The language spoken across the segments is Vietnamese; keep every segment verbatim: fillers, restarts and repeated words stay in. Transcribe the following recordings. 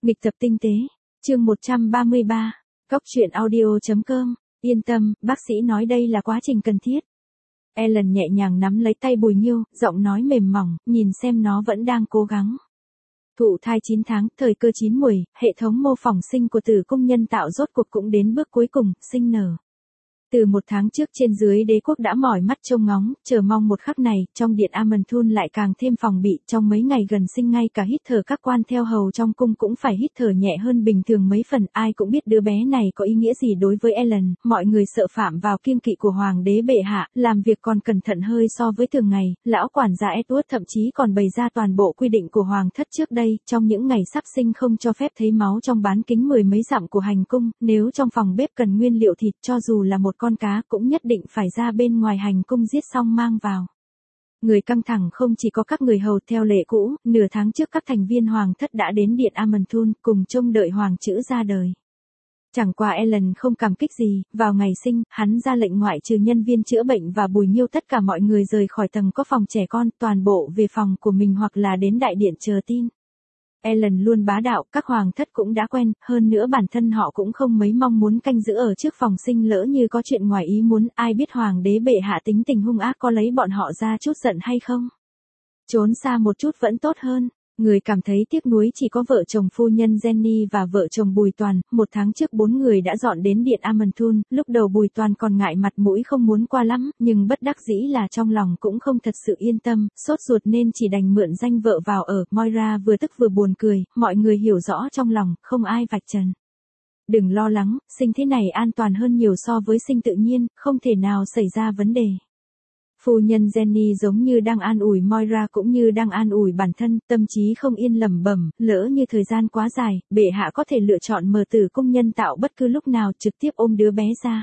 Nghịch tập tinh tế, chương một trăm ba mươi ba, Cóc truyện audio chấm com, yên tâm, bác sĩ nói đây là quá trình cần thiết. Ellen nhẹ nhàng nắm lấy tay Bùi Nghiêu, giọng nói mềm mỏng, nhìn xem nó vẫn đang cố gắng. Thụ thai chín tháng, thời cơ chín muồi, hệ thống mô phỏng sinh của tử cung nhân tạo rốt cuộc cũng đến bước cuối cùng, sinh nở. Từ một tháng trước trên dưới đế quốc đã mỏi mắt trông ngóng, chờ mong một khắc này, trong điện Amanthun lại càng thêm phòng bị, trong mấy ngày gần sinh ngay cả hít thở các quan theo hầu trong cung cũng phải hít thở nhẹ hơn bình thường mấy phần, ai cũng biết đứa bé này có ý nghĩa gì đối với Ellen, mọi người sợ phạm vào kiêng kỵ của hoàng đế bệ hạ, làm việc còn cẩn thận hơi so với thường ngày, lão quản gia Edward thậm chí còn bày ra toàn bộ quy định của hoàng thất trước đây, trong những ngày sắp sinh không cho phép thấy máu trong bán kính mười mấy dặm của hành cung, nếu trong phòng bếp cần nguyên liệu thịt cho dù là một con cá cũng nhất định phải ra bên ngoài hành cung giết xong mang vào. Người căng thẳng không chỉ có các người hầu theo lệ cũ, nửa tháng trước các thành viên hoàng thất đã đến điện Amanthun cùng trông đợi hoàng chữ ra đời. Chẳng qua Ellen không cảm kích gì, vào ngày sinh, hắn ra lệnh ngoại trừ nhân viên chữa bệnh và Bùi Nghiêu tất cả mọi người rời khỏi tầng có phòng trẻ con, toàn bộ về phòng của mình hoặc là đến đại điện chờ tin. Ellen luôn bá đạo, các hoàng thất cũng đã quen, hơn nữa bản thân họ cũng không mấy mong muốn canh giữ ở trước phòng sinh lỡ như có chuyện ngoài ý muốn, ai biết hoàng đế bệ hạ tính tình hung ác có lấy bọn họ ra chút giận hay không. Trốn xa một chút vẫn tốt hơn. Người cảm thấy tiếc nuối chỉ có vợ chồng phu nhân Jenny và vợ chồng Bùi Toàn, một tháng trước bốn người đã dọn đến điện Amanthun, lúc đầu Bùi Toàn còn ngại mặt mũi không muốn qua lắm, nhưng bất đắc dĩ là trong lòng cũng không thật sự yên tâm, sốt ruột nên chỉ đành mượn danh vợ vào ở, Moira vừa tức vừa buồn cười, mọi người hiểu rõ trong lòng, không ai vạch trần. Đừng lo lắng, sinh thế này an toàn hơn nhiều so với sinh tự nhiên, không thể nào xảy ra vấn đề. Phu nhân Jenny giống như đang an ủi Moira cũng như đang an ủi bản thân, tâm trí không yên lẩm bẩm, lỡ như thời gian quá dài, bệ hạ có thể lựa chọn mở tử cung nhân tạo bất cứ lúc nào trực tiếp ôm đứa bé ra.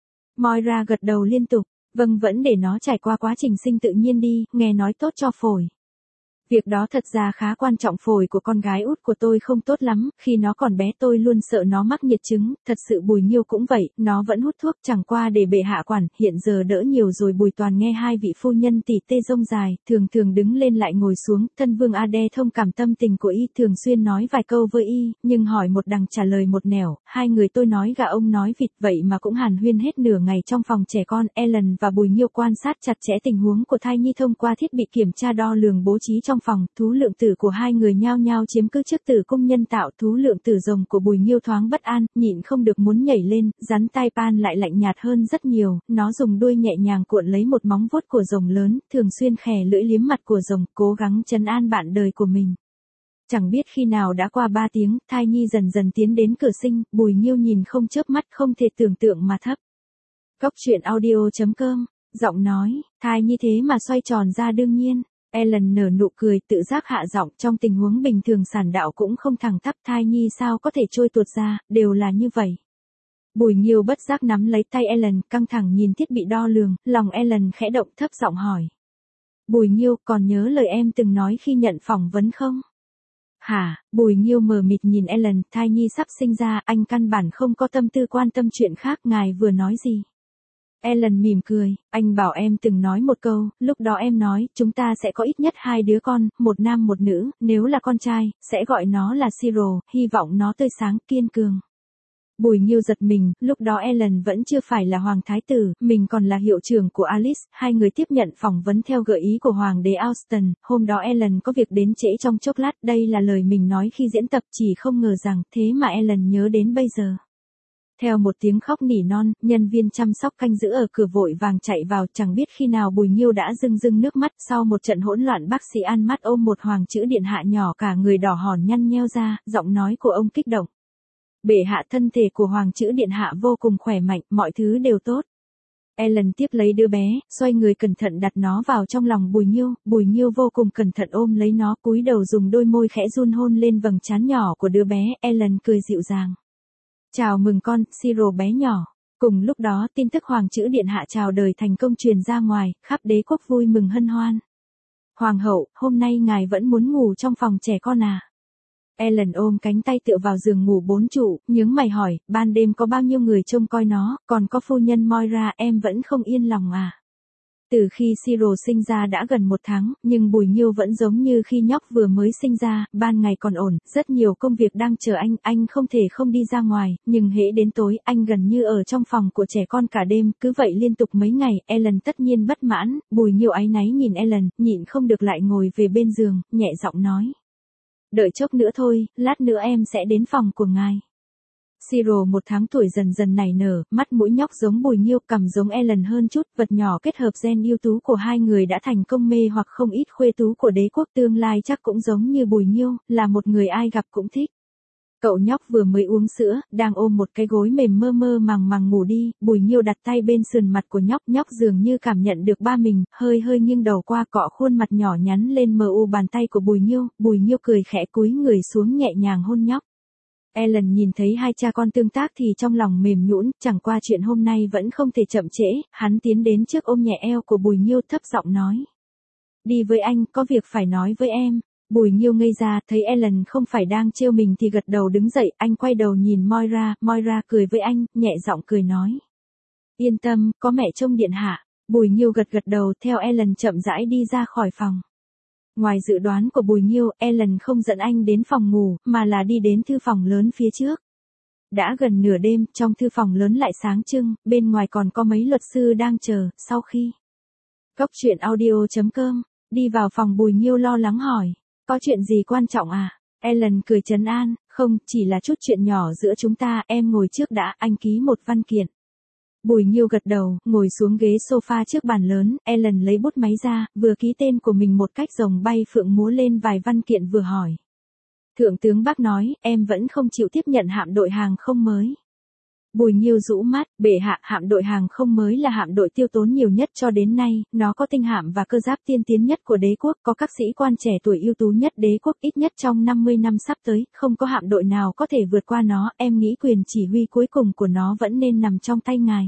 Moira gật đầu liên tục, vâng vẫn để nó trải qua quá trình sinh tự nhiên đi, nghe nói tốt cho phổi. Việc đó thật ra khá quan trọng, phổi của con gái út của tôi không tốt lắm, khi nó còn bé tôi luôn sợ nó mắc nhiệt chứng, thật sự Bùi Nghiêu cũng vậy, nó vẫn hút thuốc chẳng qua để bệ hạ quản, hiện giờ đỡ nhiều rồi. Bùi Toàn nghe hai vị phu nhân tỉ tê rông dài, thường thường đứng lên lại ngồi xuống, thân vương Ade thông cảm tâm tình của y, thường xuyên nói vài câu với y, nhưng hỏi một đằng trả lời một nẻo, hai người tôi nói gà ông nói vịt vậy mà cũng hàn huyên hết nửa ngày trong phòng trẻ con. Ellen và Bùi Nghiêu quan sát chặt chẽ tình huống của thai nhi thông qua thiết bị kiểm tra đo lường bố trí trong phòng, thú lượng tử của hai người nhao nhao chiếm cứ trước tử cung nhân tạo. Thú lượng tử rồng của Bùi Nghiêu thoáng bất an, nhịn không được muốn nhảy lên, rắn tai pan lại lạnh nhạt hơn rất nhiều, nó dùng đuôi nhẹ nhàng cuộn lấy một móng vuốt của rồng lớn, thường xuyên khè lưỡi liếm mặt của rồng, cố gắng trấn an bạn đời của mình. Chẳng biết khi nào đã qua ba tiếng, thai nhi dần dần tiến đến cửa sinh, Bùi Nghiêu nhìn không chớp mắt, không thể tưởng tượng mà thấp. Cóc truyện audio chấm com, giọng nói, thai nhi thế mà xoay tròn ra đương nhiên. Ellen nở nụ cười, tự giác hạ giọng, trong tình huống bình thường sản đạo cũng không thẳng tắp, thai nhi sao có thể trôi tuột ra, đều là như vậy. Bùi Nghiêu bất giác nắm lấy tay Ellen, căng thẳng nhìn thiết bị đo lường, lòng Ellen khẽ động, thấp giọng hỏi. Bùi Nghiêu, còn nhớ lời em từng nói khi nhận phỏng vấn không? Hả? Bùi Nghiêu mờ mịt nhìn Ellen, thai nhi sắp sinh ra, anh căn bản không có tâm tư quan tâm chuyện khác, ngài vừa nói gì? Ellen mỉm cười, anh bảo em từng nói một câu, lúc đó em nói, chúng ta sẽ có ít nhất hai đứa con, một nam một nữ, nếu là con trai, sẽ gọi nó là Cyril, hy vọng nó tươi sáng, kiên cường. Bùi Nghiêu giật mình, lúc đó Ellen vẫn chưa phải là hoàng thái tử, mình còn là hiệu trưởng của Alice, hai người tiếp nhận phỏng vấn theo gợi ý của hoàng đế Austin, hôm đó Ellen có việc đến trễ trong chốc lát, đây là lời mình nói khi diễn tập, chỉ không ngờ rằng, thế mà Ellen nhớ đến bây giờ. Theo một tiếng khóc nỉ non, nhân viên chăm sóc canh giữ ở cửa vội vàng chạy vào, chẳng biết khi nào Bùi Nghiêu đã rưng rưng nước mắt, sau một trận hỗn loạn bác sĩ An mắt ôm một hoàng chữ điện hạ nhỏ cả người đỏ hòn nhăn nheo ra, giọng nói của ông kích động. Bệ hạ, thân thể của hoàng chữ điện hạ vô cùng khỏe mạnh, mọi thứ đều tốt. Ellen tiếp lấy đứa bé, xoay người cẩn thận đặt nó vào trong lòng Bùi Nghiêu, Bùi Nghiêu vô cùng cẩn thận ôm lấy nó, cúi đầu dùng đôi môi khẽ run hôn lên vầng trán nhỏ của đứa bé. Ellen cười dịu dàng. Chào mừng con, Cyril bé nhỏ. Cùng lúc đó, tin tức hoàng chữ điện hạ chào đời thành công truyền ra ngoài, khắp đế quốc vui mừng hân hoan. Hoàng hậu, hôm nay ngài vẫn muốn ngủ trong phòng trẻ con à? Ellen ôm cánh tay tựa vào giường ngủ bốn trụ, nhướng mày hỏi, ban đêm có bao nhiêu người trông coi nó, còn có phu nhân Moira, em vẫn không yên lòng à? Từ khi Siro sinh ra đã gần một tháng, nhưng Bùi Nhiêu vẫn giống như khi nhóc vừa mới sinh ra, ban ngày còn ổn, rất nhiều công việc đang chờ anh, anh không thể không đi ra ngoài, nhưng hễ đến tối, anh gần như ở trong phòng của trẻ con cả đêm, cứ vậy liên tục mấy ngày, Ellen tất nhiên bất mãn, Bùi Nhiêu áy náy nhìn Ellen, nhịn không được lại ngồi về bên giường, nhẹ giọng nói. Đợi chốc nữa thôi, lát nữa em sẽ đến phòng của ngài. Siro một tháng tuổi dần dần nảy nở, mắt mũi nhóc giống Bùi Nhiêu, cằm giống Ellen hơn chút, vật nhỏ kết hợp gen ưu tú của hai người đã thành công mê hoặc không ít khuê tú của đế quốc, tương lai chắc cũng giống như Bùi Nhiêu, là một người ai gặp cũng thích. Cậu nhóc vừa mới uống sữa, đang ôm một cái gối mềm mơ mơ màng màng ngủ đi, Bùi Nhiêu đặt tay bên sườn mặt của nhóc, nhóc dường như cảm nhận được ba mình, hơi hơi nghiêng đầu qua cọ khuôn mặt nhỏ nhắn lên mờ u bàn tay của Bùi Nhiêu, Bùi Nhiêu cười khẽ cúi người xuống nhẹ nhàng hôn nhóc. Ellen nhìn thấy hai cha con tương tác thì trong lòng mềm nhũn, chẳng qua chuyện hôm nay vẫn không thể chậm trễ, hắn tiến đến trước ôm nhẹ eo của Bùi Nhiêu thấp giọng nói. Đi với anh, có việc phải nói với em. Bùi Nhiêu ngây ra, thấy Ellen không phải đang trêu mình thì gật đầu đứng dậy, anh quay đầu nhìn Moira, Moira cười với anh, nhẹ giọng cười nói. Yên tâm, có mẹ trông điện hạ. Bùi Nhiêu gật gật đầu theo Ellen chậm rãi đi ra khỏi phòng. Ngoài dự đoán của Bùi Nhiêu, Ellen không dẫn anh đến phòng ngủ, mà là đi đến thư phòng lớn phía trước. Đã gần nửa đêm, trong thư phòng lớn lại sáng trưng, bên ngoài còn có mấy luật sư đang chờ, sau khi. Cốc truyện audio chấm com, đi vào phòng Bùi Nhiêu lo lắng hỏi. Có chuyện gì quan trọng à? Ellen cười trấn an, không, chỉ là chút chuyện nhỏ giữa chúng ta, em ngồi trước đã, anh ký một văn kiện. Bùi Nhiêu gật đầu, ngồi xuống ghế sofa trước bàn lớn, Ellen lấy bút máy ra, vừa ký tên của mình một cách rồng bay phượng múa lên vài văn kiện vừa hỏi. Thượng tướng Bắc nói, em vẫn không chịu tiếp nhận hạm đội hàng không mới. Bùi Nhiêu rũ mắt, bệ hạ, hạm đội hàng không mới là hạm đội tiêu tốn nhiều nhất cho đến nay, nó có tinh hạm và cơ giáp tiên tiến nhất của đế quốc, có các sĩ quan trẻ tuổi ưu tú nhất đế quốc ít nhất trong năm mươi năm sắp tới, không có hạm đội nào có thể vượt qua nó, em nghĩ quyền chỉ huy cuối cùng của nó vẫn nên nằm trong tay ngài.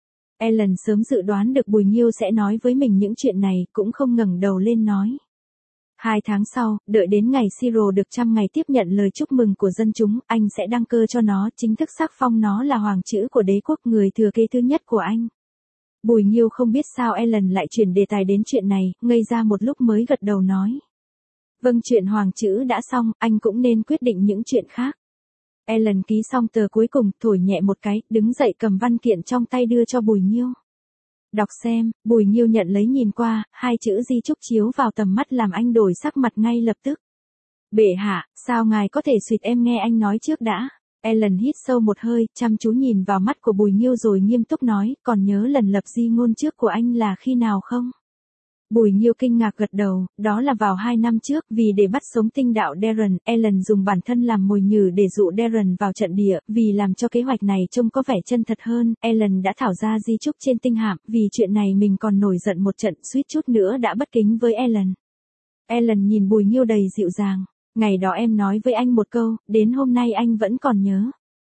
Ellen sớm dự đoán được Bùi Nhiêu sẽ nói với mình những chuyện này, cũng không ngẩng đầu lên nói. Hai tháng sau, đợi đến ngày Siro được trăm ngày tiếp nhận lời chúc mừng của dân chúng, anh sẽ đăng cơ cho nó, chính thức sắc phong nó là hoàng chữ của đế quốc, người thừa kế thứ nhất của anh. Bùi Nhiêu không biết sao Ellen lại chuyển đề tài đến chuyện này, ngây ra một lúc mới gật đầu nói. Vâng, chuyện hoàng chữ đã xong, anh cũng nên quyết định những chuyện khác. Ellen ký xong tờ cuối cùng, thổi nhẹ một cái, đứng dậy cầm văn kiện trong tay đưa cho Bùi Nhiêu. Đọc xem, Bùi Nhiêu nhận lấy nhìn qua, hai chữ di chúc chiếu vào tầm mắt làm anh đổi sắc mặt ngay lập tức. Bệ hạ, sao ngài có thể suyệt em nghe anh nói trước đã. Ellen hít sâu một hơi, chăm chú nhìn vào mắt của Bùi Nhiêu rồi nghiêm túc nói, còn nhớ lần lập di ngôn trước của anh là khi nào không? Bùi Nhiêu kinh ngạc gật đầu, đó là vào hai năm trước, vì để bắt sống tinh đạo Darren, Ellen dùng bản thân làm mồi nhử để dụ Darren vào trận địa, vì làm cho kế hoạch này trông có vẻ chân thật hơn, Ellen đã thảo ra di chúc trên tinh hạm, vì chuyện này mình còn nổi giận một trận, suýt chút nữa đã bất kính với Ellen. Ellen nhìn Bùi Nhiêu đầy dịu dàng, ngày đó em nói với anh một câu, đến hôm nay anh vẫn còn nhớ.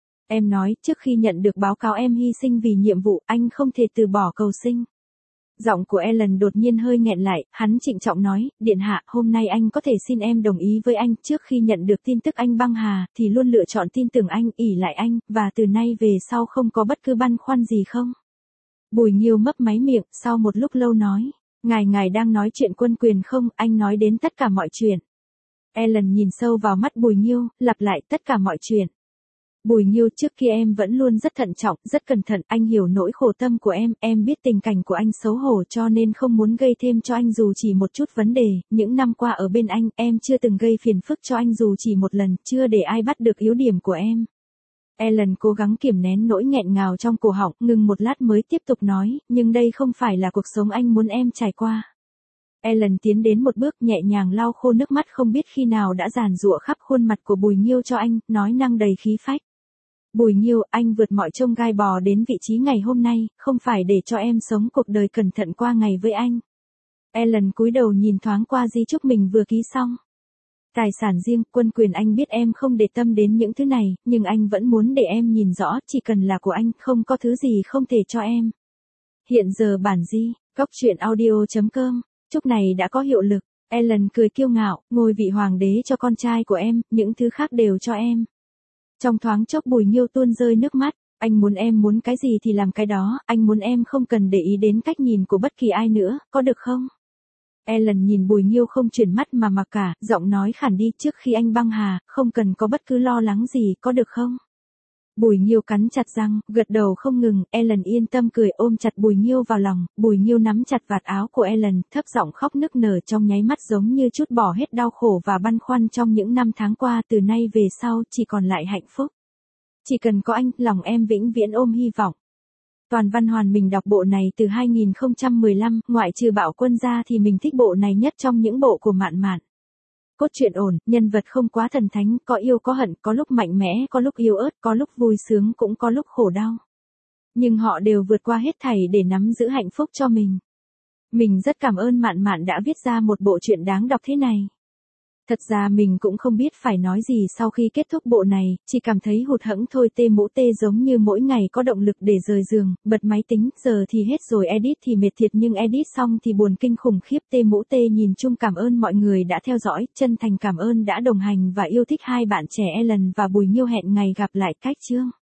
Em nói, trước khi nhận được báo cáo em hy sinh vì nhiệm vụ, anh không thể từ bỏ cầu sinh. Giọng của Ellen đột nhiên hơi nghẹn lại, hắn trịnh trọng nói, điện hạ, hôm nay anh có thể xin em đồng ý với anh, trước khi nhận được tin tức anh băng hà, thì luôn lựa chọn tin tưởng anh, ỷ lại anh, và từ nay về sau không có bất cứ băn khoăn gì không? Bùi Nhiêu mấp máy miệng, sau một lúc lâu nói, ngài ngài đang nói chuyện quân quyền không, anh nói đến tất cả mọi chuyện. Ellen nhìn sâu vào mắt Bùi Nhiêu, lặp lại tất cả mọi chuyện. Bùi Nhiêu, trước kia em vẫn luôn rất thận trọng, rất cẩn thận, anh hiểu nỗi khổ tâm của em, em biết tình cảnh của anh xấu hổ cho nên không muốn gây thêm cho anh dù chỉ một chút vấn đề, những năm qua ở bên anh, em chưa từng gây phiền phức cho anh dù chỉ một lần, chưa để ai bắt được yếu điểm của em. Ellen cố gắng kiềm nén nỗi nghẹn ngào trong cổ họng, ngừng một lát mới tiếp tục nói, nhưng đây không phải là cuộc sống anh muốn em trải qua. Ellen tiến đến một bước nhẹ nhàng lau khô nước mắt không biết khi nào đã giàn giụa khắp khuôn mặt của Bùi Nhiêu cho anh, nói năng đầy khí phách. Bùi Nhiêu, anh vượt mọi chông gai bò đến vị trí ngày hôm nay, không phải để cho em sống cuộc đời cẩn thận qua ngày với anh. Ellen cúi đầu nhìn thoáng qua di chúc mình vừa ký xong. Tài sản riêng, quân quyền anh biết em không để tâm đến những thứ này, nhưng anh vẫn muốn để em nhìn rõ, chỉ cần là của anh, không có thứ gì không thể cho em. Hiện giờ bản di, cốc truyện audio chấm com, chúc này đã có hiệu lực. Ellen cười kiêu ngạo, ngôi vị hoàng đế cho con trai của em, những thứ khác đều cho em. Trong thoáng chốc Bùi Nhiêu tuôn rơi nước mắt. Anh muốn em muốn cái gì thì làm cái đó, anh muốn em không cần để ý đến cách nhìn của bất kỳ ai nữa, có được không? Ellen nhìn Bùi Nghiêu không chuyển mắt mà mặc cả, giọng nói khản đi, trước khi anh băng hà, không cần có bất cứ lo lắng gì, có được không? Bùi Nghiêu cắn chặt răng, gật đầu không ngừng, Ellen yên tâm cười ôm chặt Bùi Nghiêu vào lòng, Bùi Nghiêu nắm chặt vạt áo của Ellen, thấp giọng khóc nức nở trong nháy mắt giống như trút bỏ hết đau khổ và băn khoăn trong những năm tháng qua, từ nay về sau chỉ còn lại hạnh phúc. Chỉ cần có anh, lòng em vĩnh viễn ôm hy vọng. Toàn Văn Hoàn mình đọc bộ này từ hai nghìn không trăm mười lăm, ngoại trừ Bạo Quân ra thì mình thích bộ này nhất trong những bộ của Mạn Mạn. Cốt truyện ổn, nhân vật không quá thần thánh, có yêu có hận, có lúc mạnh mẽ, có lúc yếu ớt, có lúc vui sướng cũng có lúc khổ đau. Nhưng họ đều vượt qua hết thảy để nắm giữ hạnh phúc cho mình. Mình rất cảm ơn Mạn Mạn đã viết ra một bộ truyện đáng đọc thế này. Thật ra mình cũng không biết phải nói gì sau khi kết thúc bộ này, chỉ cảm thấy hụt hẫng thôi. Tê mũ tê giống như mỗi ngày có động lực để rời giường, bật máy tính, giờ thì hết rồi, edit thì mệt thiệt nhưng edit xong thì buồn kinh khủng khiếp. Tê mũ tê nhìn chung cảm ơn mọi người đã theo dõi, chân thành cảm ơn đã đồng hành và yêu thích hai bạn trẻ Ellen và Bùi Nghiêu. Hẹn ngày gặp lại. Cách chương